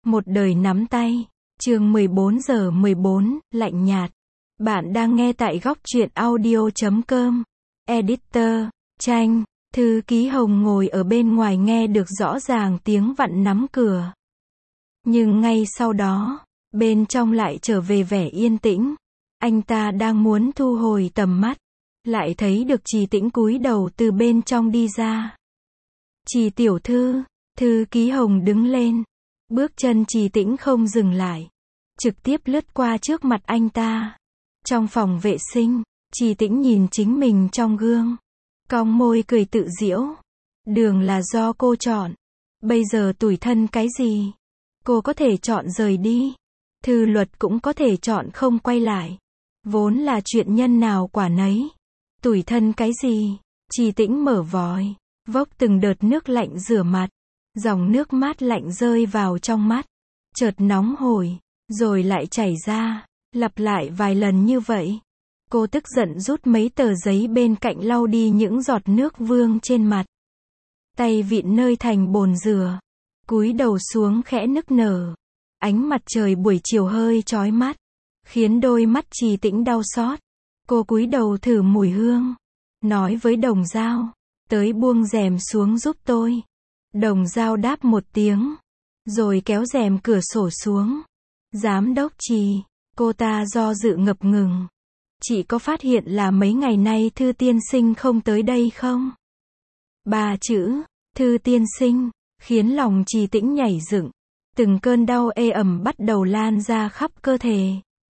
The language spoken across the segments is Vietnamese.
Một đời nắm tay. Chương 14 giờ 14, lạnh nhạt. Bạn đang nghe tại góc truyện audio.com. Editor, Tranh, thư ký Hồng ngồi ở bên ngoài nghe được rõ ràng tiếng vặn nắm cửa. Nhưng ngay sau đó, bên trong lại trở về vẻ yên tĩnh. Anh ta đang muốn thu hồi tầm mắt, lại thấy được Trì Tĩnh cúi đầu từ bên trong đi ra. Trì tiểu thư, thư ký Hồng đứng lên. Bước chân Trì Tĩnh không dừng lại, trực tiếp lướt qua trước mặt anh ta. Trong phòng vệ sinh, Trì Tĩnh nhìn chính mình trong gương, cong môi cười tự giễu. Đường là do cô chọn, bây giờ tủi thân cái gì? Cô có thể chọn rời đi, Thư Luật cũng có thể chọn không quay lại. Vốn là chuyện nhân nào quả nấy. Tủi thân cái gì? Trì Tĩnh mở vòi, vốc từng đợt nước lạnh rửa mặt. Dòng nước mát lạnh rơi vào trong mắt, chợt nóng hổi, rồi lại chảy ra, lặp lại vài lần như vậy. Cô tức giận rút mấy tờ giấy bên cạnh lau đi những giọt nước vương trên mặt. Tay vịn nơi thành bồn rửa, cúi đầu xuống khẽ nức nở. Ánh mặt trời buổi chiều hơi chói mắt, khiến đôi mắt Trì Tĩnh đau xót. Cô cúi đầu thử mùi hương, nói với Đồng Dao, tới buông rèm xuống giúp tôi. Đồng Dao đáp một tiếng, rồi kéo rèm cửa sổ xuống. Giám đốc Trì, cô ta do dự ngập ngừng. Chị có phát hiện là mấy ngày nay Thư tiên sinh không tới đây không? Ba chữ, Thư tiên sinh, khiến lòng Trì Tĩnh nhảy dựng. Từng cơn đau ê ẩm bắt đầu lan ra khắp cơ thể.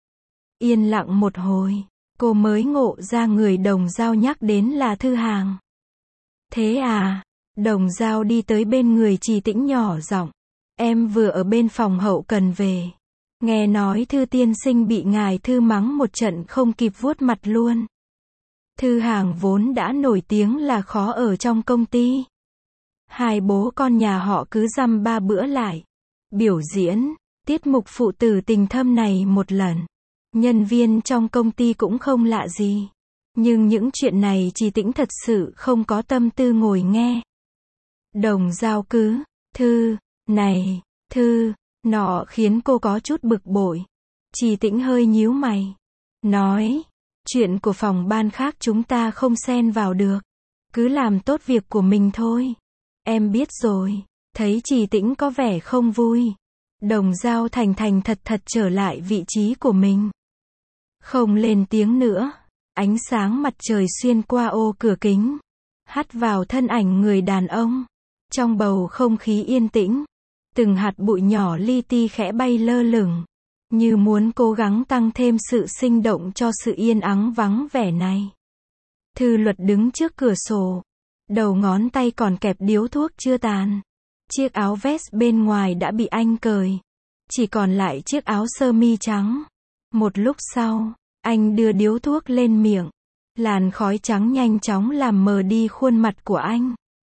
Yên lặng một hồi, cô mới ngộ ra người Đồng Dao nhắc đến là Thư Hàng. Thế à? Đồng Dao đi tới bên người Trì Tĩnh nhỏ giọng. Em vừa ở bên phòng hậu cần về. Nghe nói Thư tiên sinh bị ngài Thư mắng một trận không kịp vuốt mặt luôn. Thư Hàng vốn đã nổi tiếng là khó ở trong công ty. Hai bố con nhà họ cứ dăm ba bữa lại biểu diễn tiết mục phụ tử tình thâm này một lần. Nhân viên trong công ty cũng không lạ gì. Nhưng những chuyện này Trì Tĩnh thật sự không có tâm tư ngồi nghe. Đồng Dao cứ, Thư, này, Thư, nọ khiến cô có chút bực bội. Trì Tĩnh hơi nhíu mày, nói, chuyện của phòng ban khác chúng ta không xen vào được. Cứ làm tốt việc của mình thôi. Em biết rồi. Thấy Trì Tĩnh có vẻ không vui, Đồng Dao thành thành thật thật trở lại vị trí của mình. Không lên tiếng nữa. Ánh sáng mặt trời xuyên qua ô cửa kính, hắt vào thân ảnh người đàn ông. Trong bầu không khí yên tĩnh, từng hạt bụi nhỏ li ti khẽ bay lơ lửng, như muốn cố gắng tăng thêm sự sinh động cho sự yên ắng vắng vẻ này. Thư Luật đứng trước cửa sổ, đầu ngón tay còn kẹp điếu thuốc chưa tàn. Chiếc áo vest bên ngoài đã bị anh cởi, chỉ còn lại chiếc áo sơ mi trắng. Một lúc sau, anh đưa điếu thuốc lên miệng. Làn khói trắng nhanh chóng làm mờ đi khuôn mặt của anh,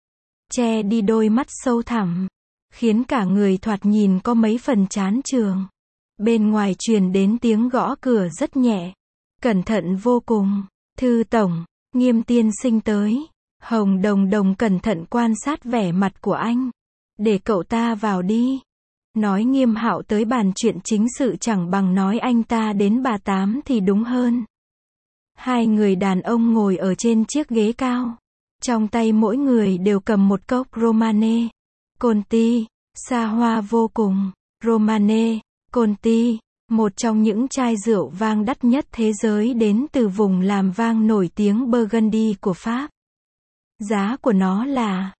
che đi đôi mắt sâu thẳm, khiến cả người thoạt nhìn có mấy phần chán chường. Bên ngoài truyền đến tiếng gõ cửa rất nhẹ. Cẩn thận vô cùng. Thư tổng, Nghiêm tiên sinh tới. Hồng Đồng Đồng cẩn thận quan sát vẻ mặt của anh. Để cậu ta vào đi. Nói Nghiêm Hạo tới bàn chuyện chính sự chẳng bằng nói anh ta đến bà Tám thì đúng hơn. Hai người đàn ông ngồi ở trên chiếc ghế cao. Trong tay mỗi người đều cầm một cốc Romane Conti, xa hoa vô cùng. Romane Conti, một trong những chai rượu vang đắt nhất thế giới đến từ vùng làm vang nổi tiếng Burgundy của Pháp. Giá của nó là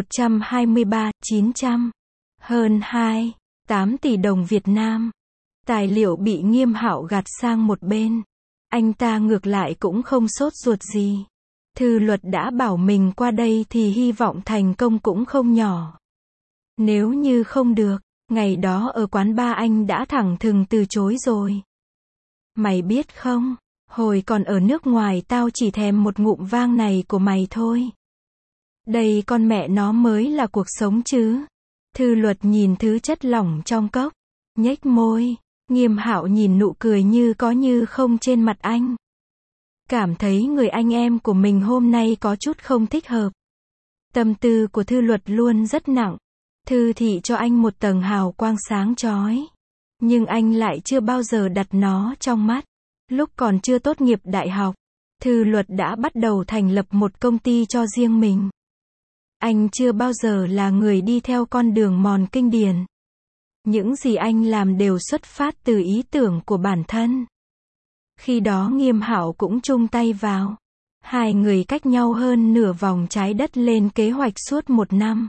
123.900, hơn 2,8 tỷ đồng Việt Nam. Tài liệu bị Nghiêm Hạo gạt sang một bên. Anh ta ngược lại cũng không sốt ruột gì. Thư Luật đã bảo mình qua đây thì hy vọng thành công cũng không nhỏ. Nếu như không được, ngày đó ở quán bar anh đã thẳng thừng từ chối rồi. Mày biết không, hồi còn ở nước ngoài tao chỉ thèm một ngụm vang này của mày thôi. Đây con mẹ nó mới là cuộc sống chứ. Thư Luật nhìn thứ chất lỏng trong cốc, nhếch môi. Nghiêm Hạo nhìn nụ cười như có như không trên mặt anh. Cảm thấy người anh em của mình hôm nay có chút không thích hợp. Tâm tư của Thư Luật luôn rất nặng. Thư thị cho anh một tầng hào quang sáng chói. Nhưng anh lại chưa bao giờ đặt nó trong mắt. Lúc còn chưa tốt nghiệp đại học, Thư Luật đã bắt đầu thành lập một công ty cho riêng mình. Anh chưa bao giờ là người đi theo con đường mòn kinh điển. Những gì anh làm đều xuất phát từ ý tưởng của bản thân. Khi đó Nghiêm Hạo cũng chung tay vào. Hai người cách nhau hơn nửa vòng trái đất lên kế hoạch suốt 1 năm.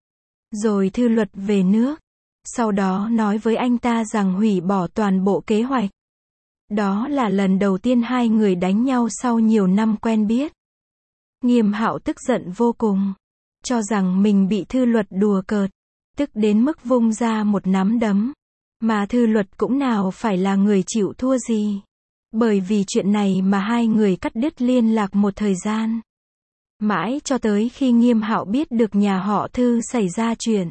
Rồi Thư Luật về nước. Sau đó nói với anh ta rằng hủy bỏ toàn bộ kế hoạch. Đó là lần đầu tiên hai người đánh nhau sau nhiều năm quen biết. Nghiêm Hạo tức giận vô cùng. Cho rằng mình bị Thư Luật đùa cợt. Tức đến mức vung ra một nắm đấm. Mà Thư Luật cũng nào phải là người chịu thua gì. Bởi vì chuyện này mà hai người cắt đứt liên lạc một thời gian. Mãi cho tới khi Nghiêm Hạo biết được nhà họ Thư xảy ra chuyện.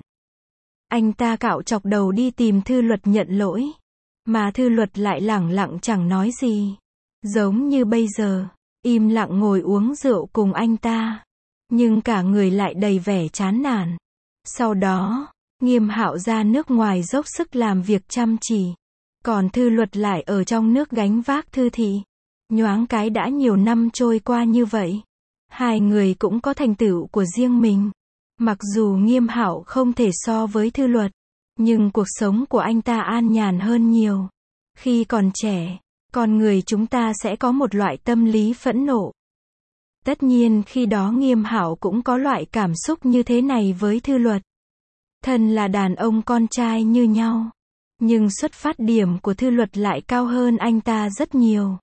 Anh ta cạo chọc đầu đi tìm Thư Luật nhận lỗi. Mà Thư Luật lại lẳng lặng chẳng nói gì. Giống như bây giờ, im lặng ngồi uống rượu cùng anh ta. Nhưng cả người lại đầy vẻ chán nản. Sau đó, Nghiêm Hạo ra nước ngoài dốc sức làm việc chăm chỉ. Còn Thư Luật lại ở trong nước gánh vác Thư thị. Nhoáng cái đã nhiều năm trôi qua như vậy. Hai người cũng có thành tựu của riêng mình. Mặc dù Nghiêm Hạo không thể so với Thư Luật, nhưng cuộc sống của anh ta an nhàn hơn nhiều. Khi còn trẻ, con người chúng ta sẽ có một loại tâm lý phẫn nộ. Tất nhiên khi đó Nghiêm Hạo cũng có loại cảm xúc như thế này với Thư Luật. Thân là đàn ông con trai như nhau. Nhưng xuất phát điểm của Thư Luật lại cao hơn anh ta rất nhiều.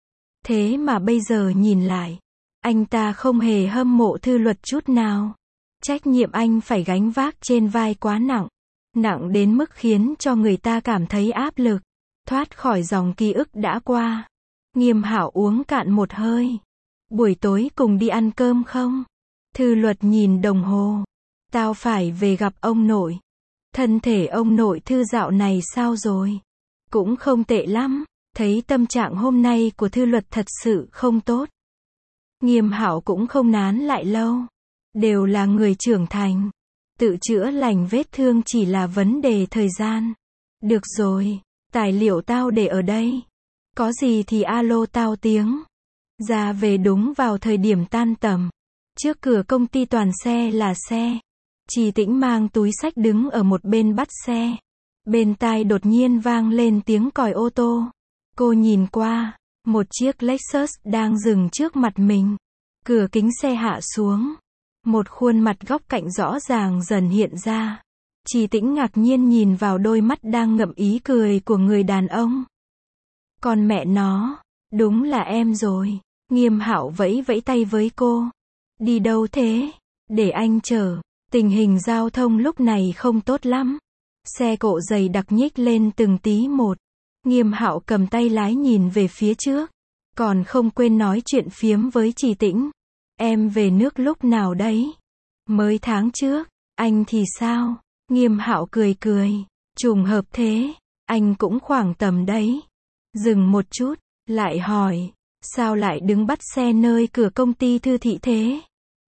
Thế mà bây giờ nhìn lại, anh ta không hề hâm mộ Thư Luật chút nào. Trách nhiệm anh phải gánh vác trên vai quá nặng. Nặng đến mức khiến cho người ta cảm thấy áp lực. Thoát khỏi dòng ký ức đã qua. Nghiêm Hạo uống cạn một hơi. Buổi tối cùng đi ăn cơm không? Thư Luật nhìn đồng hồ. Tao phải về gặp ông nội. Thân thể ông nội Thư dạo này sao rồi? Cũng không tệ lắm. Thấy tâm trạng hôm nay của Thư Luật thật sự không tốt. Nghiêm Hạo cũng không nán lại lâu. Đều là người trưởng thành. Tự chữa lành vết thương chỉ là vấn đề thời gian. Được rồi, tài liệu tao để ở đây. Có gì thì alo tao tiếng. Ra về đúng vào thời điểm tan tầm. Trước cửa công ty toàn xe là xe. Trì Tĩnh mang túi xách đứng ở một bên bắt xe. Bên tai đột nhiên vang lên tiếng còi ô tô. Cô nhìn qua, một chiếc Lexus đang dừng trước mặt mình. Cửa kính xe hạ xuống. Một khuôn mặt góc cạnh rõ ràng dần hiện ra. Trì Tĩnh ngạc nhiên nhìn vào đôi mắt đang ngậm ý cười của người đàn ông. Con mẹ nó, đúng là em rồi. Nghiêm Hạo vẫy vẫy tay với cô. Đi đâu thế? Để anh chở. Tình hình giao thông lúc này không tốt lắm. Xe cộ dày đặc nhích lên từng tí một. Nghiêm Hạo cầm tay lái nhìn về phía trước. Còn không quên nói chuyện phiếm với Trì Tĩnh. Em về nước lúc nào đấy? Mới tháng trước. Anh thì sao? Nghiêm Hạo cười cười. Trùng hợp thế. Anh cũng khoảng tầm đấy. Dừng một chút. Lại hỏi. Sao lại đứng bắt xe nơi cửa công ty Thư thị thế?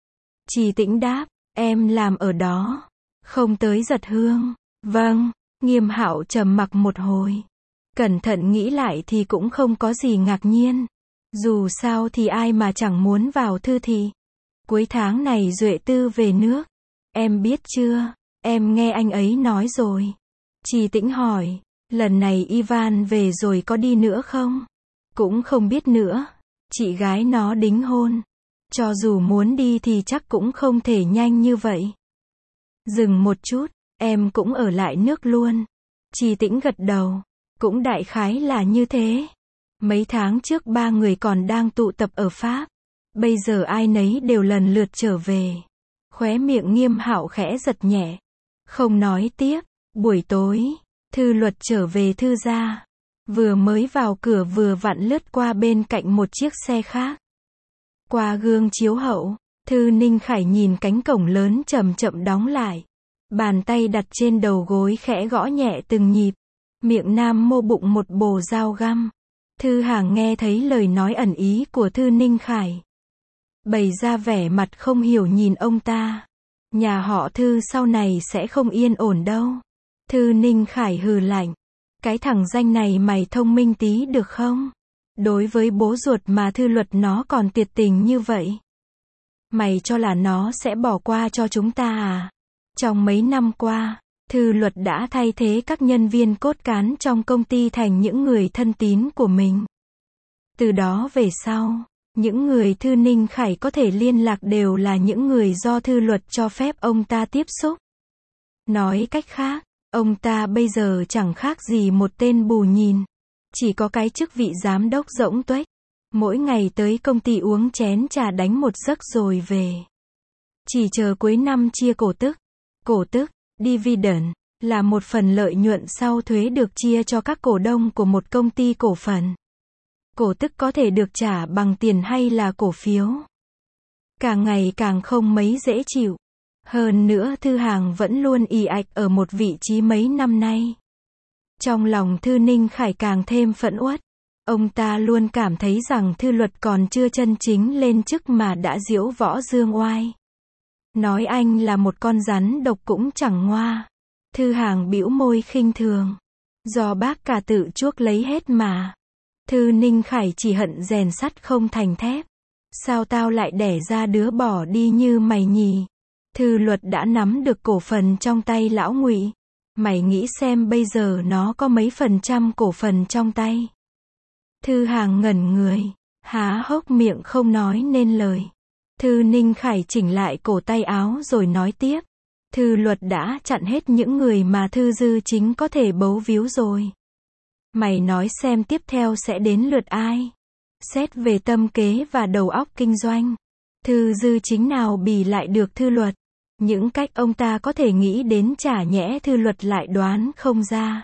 Trì Tĩnh đáp. Em làm ở đó. Không tới Giật Hương. Vâng. Nghiêm Hạo trầm mặc một hồi. Cẩn thận nghĩ lại thì cũng không có gì ngạc nhiên. Dù sao thì ai mà chẳng muốn vào Thư thị. Cuối tháng này Duệ Tư về nước. Em biết chưa? Em nghe anh ấy nói rồi. Trì Tĩnh hỏi. Lần này Ivan về rồi có đi nữa không? Cũng không biết nữa. Chị gái nó đính hôn. Cho dù muốn đi thì chắc cũng không thể nhanh như vậy. Dừng một chút. Em cũng ở lại nước luôn. Trì Tĩnh gật đầu. Cũng đại khái là như thế. Mấy tháng trước ba người còn đang tụ tập ở Pháp. Bây giờ ai nấy đều lần lượt trở về. Khóe miệng Nghiêm Hạo khẽ giật nhẹ. Không nói tiếp. Buổi tối, Thư Luật trở về Thư gia. Vừa mới vào cửa vừa vặn lướt qua bên cạnh một chiếc xe khác. Qua gương chiếu hậu, Thư Ninh Khải nhìn cánh cổng lớn chậm chậm đóng lại. Bàn tay đặt trên đầu gối khẽ gõ nhẹ từng nhịp. Miệng nam mô bụng một bồ dao găm. Thư Hàng nghe thấy lời nói ẩn ý của Thư Ninh Khải. Bày ra vẻ mặt không hiểu nhìn ông ta. Nhà họ Thư sau này sẽ không yên ổn đâu. Thư Ninh Khải hừ lạnh. Cái thằng danh này mày thông minh tí được không? Đối với bố ruột mà Thư Luật nó còn tuyệt tình như vậy. Mày cho là nó sẽ bỏ qua cho chúng ta à? Trong mấy năm qua, Thư Luật đã thay thế các nhân viên cốt cán trong công ty thành những người thân tín của mình. Từ đó về sau, những người Thư Ninh Khải có thể liên lạc đều là những người do Thư Luật cho phép ông ta tiếp xúc. Nói cách khác, ông ta bây giờ chẳng khác gì một tên bù nhìn. Chỉ có cái chức vị giám đốc rỗng tuếch. Mỗi ngày tới công ty uống chén trà đánh một giấc rồi về. Chỉ chờ cuối năm chia cổ tức. Cổ tức, dividend, là một phần lợi nhuận sau thuế được chia cho các cổ đông của một công ty cổ phần. Cổ tức có thể được trả bằng tiền hay là cổ phiếu. Càng ngày càng không mấy dễ chịu. Hơn nữa Thư Hàng vẫn luôn ì ạch ở một vị trí mấy năm nay. Trong lòng Thư Ninh Khải càng thêm phẫn uất. Ông ta luôn cảm thấy rằng Thư Luật còn chưa chân chính lên chức mà đã diễu võ dương oai. Nói anh là một con rắn độc cũng chẳng ngoa. Thư Hàng bĩu môi khinh thường. Do bác cả tự chuốc lấy hết mà. Thư Ninh Khải chỉ hận rèn sắt không thành thép. Sao tao lại đẻ ra đứa bỏ đi như mày nhỉ? Thư Luật đã nắm được cổ phần trong tay lão Ngụy. Mày nghĩ xem bây giờ nó có mấy % cổ phần trong tay? Thư Hàng ngẩn người, há hốc miệng không nói nên lời. Thư Ninh Khải chỉnh lại cổ tay áo rồi nói tiếp. Thư Luật đã chặn hết những người mà Thư Dư Chính có thể bấu víu rồi. Mày nói xem tiếp theo sẽ đến lượt ai? Xét về tâm kế và đầu óc kinh doanh, Thư Dư Chính nào bì lại được Thư Luật? Những cách ông ta có thể nghĩ đến chả nhẽ Thư Luật lại đoán không ra.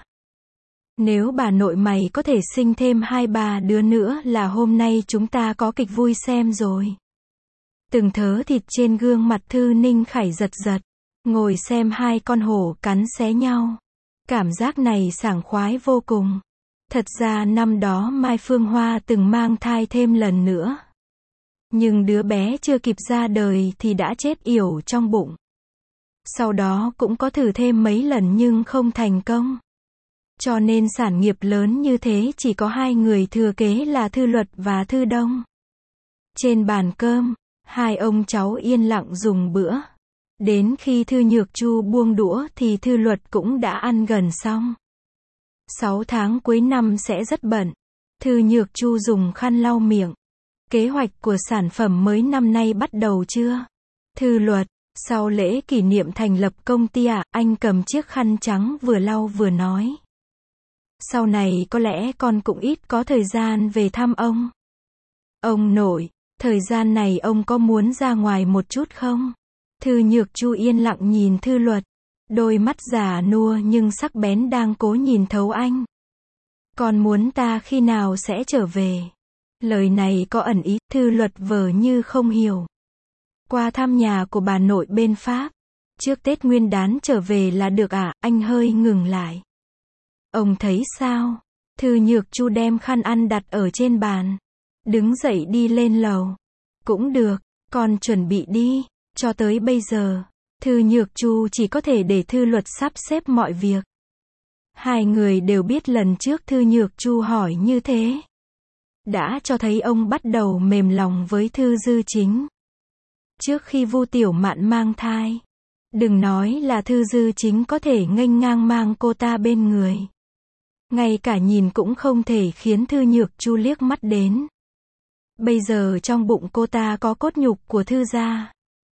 Nếu bà nội mày có thể sinh thêm 2-3 đứa nữa là hôm nay chúng ta có kịch vui xem rồi. Từng thớ thịt trên gương mặt Thư Ninh Khải giật giật. Ngồi xem hai con hổ cắn xé nhau. Cảm giác này sảng khoái vô cùng. Thật ra năm đó Mai Phương Hoa từng mang thai thêm lần nữa. Nhưng đứa bé chưa kịp ra đời thì đã chết yểu trong bụng. Sau đó cũng có thử thêm mấy lần nhưng không thành công. Cho nên sản nghiệp lớn như thế chỉ có hai người thừa kế là Thư Luật và Thư Đông. Trên bàn cơm, hai ông cháu yên lặng dùng bữa. Đến khi Thư Nhược Chu buông đũa thì Thư Luật cũng đã ăn gần xong. 6 tháng cuối năm sẽ rất bận. Thư Nhược Chu dùng khăn lau miệng. Kế hoạch của sản phẩm mới năm nay bắt đầu chưa? Thư Luật, sau lễ kỷ niệm thành lập công ty à? Anh cầm chiếc khăn trắng vừa lau vừa nói. Sau này có lẽ con cũng ít có thời gian về thăm ông. Ông nội, thời gian này ông có muốn ra ngoài một chút không? Thư Nhược Chu yên lặng nhìn Thư Luật. Đôi mắt già nua nhưng sắc bén đang cố nhìn thấu anh. Con muốn ta khi nào sẽ trở về? Lời này có ẩn ý, Thư Luật vờ như không hiểu. Qua thăm nhà của bà nội bên Pháp. Trước Tết Nguyên đán trở về là được à? Anh hơi ngừng lại. Ông thấy sao? Thư Nhược Chu đem khăn ăn đặt ở trên bàn. Đứng dậy đi lên lầu. Cũng được, con chuẩn bị đi. Cho tới bây giờ, Thư Nhược Chu chỉ có thể để Thư Luật sắp xếp mọi việc. Hai người đều biết lần trước Thư Nhược Chu hỏi như thế. Đã cho thấy ông bắt đầu mềm lòng với Thư Dư Chính. Trước khi Vu Tiểu Mạn mang thai, đừng nói là Thư Dư Chính có thể nghênh ngang mang cô ta bên người. Ngay cả nhìn cũng không thể khiến Thư Nhược Chu liếc mắt đến. Bây giờ trong bụng cô ta có cốt nhục của Thư gia.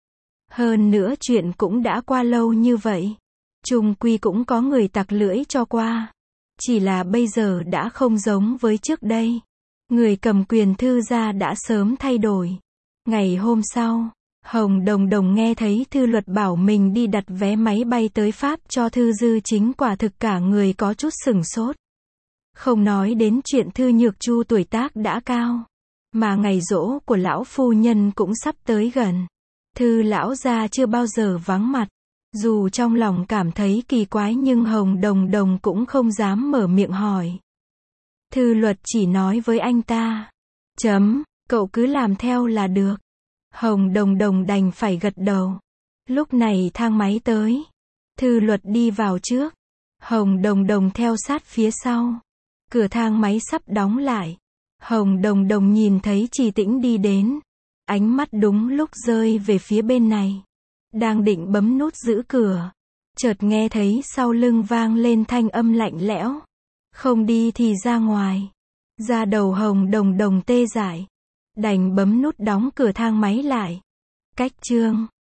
Hơn nữa chuyện cũng đã qua lâu như vậy. Chung quy cũng có người tặc lưỡi cho qua. Chỉ là bây giờ đã không giống với trước đây. Người cầm quyền Thư gia đã sớm thay đổi. Ngày hôm sau, Hồng Đồng Đồng nghe thấy Thư Luật bảo mình đi đặt vé máy bay tới Pháp cho Thư Dư Chính, quả thực cả người có chút sửng sốt. Không nói đến chuyện Thư Nhược Chu tuổi tác đã cao, mà ngày giỗ của lão phu nhân cũng sắp tới gần. Thư lão gia chưa bao giờ vắng mặt. Dù trong lòng cảm thấy kỳ quái nhưng Hồng Đồng Đồng cũng không dám mở miệng hỏi. Thư Luật chỉ nói với anh ta. Cậu cứ làm theo là được. Hồng Đồng Đồng đành phải gật đầu. Lúc này thang máy tới. Thư Luật đi vào trước. Hồng Đồng Đồng theo sát phía sau. Cửa thang máy sắp đóng lại. Hồng Đồng Đồng nhìn thấy Trì Tĩnh đi đến. Ánh mắt đúng lúc rơi về phía bên này. Đang định bấm nút giữ cửa. Chợt nghe thấy sau lưng vang lên thanh âm lạnh lẽo. Không đi thì ra ngoài. Da đầu Hồng Đồng Đồng tê dại. Đành bấm nút đóng cửa thang máy lại. Cách chương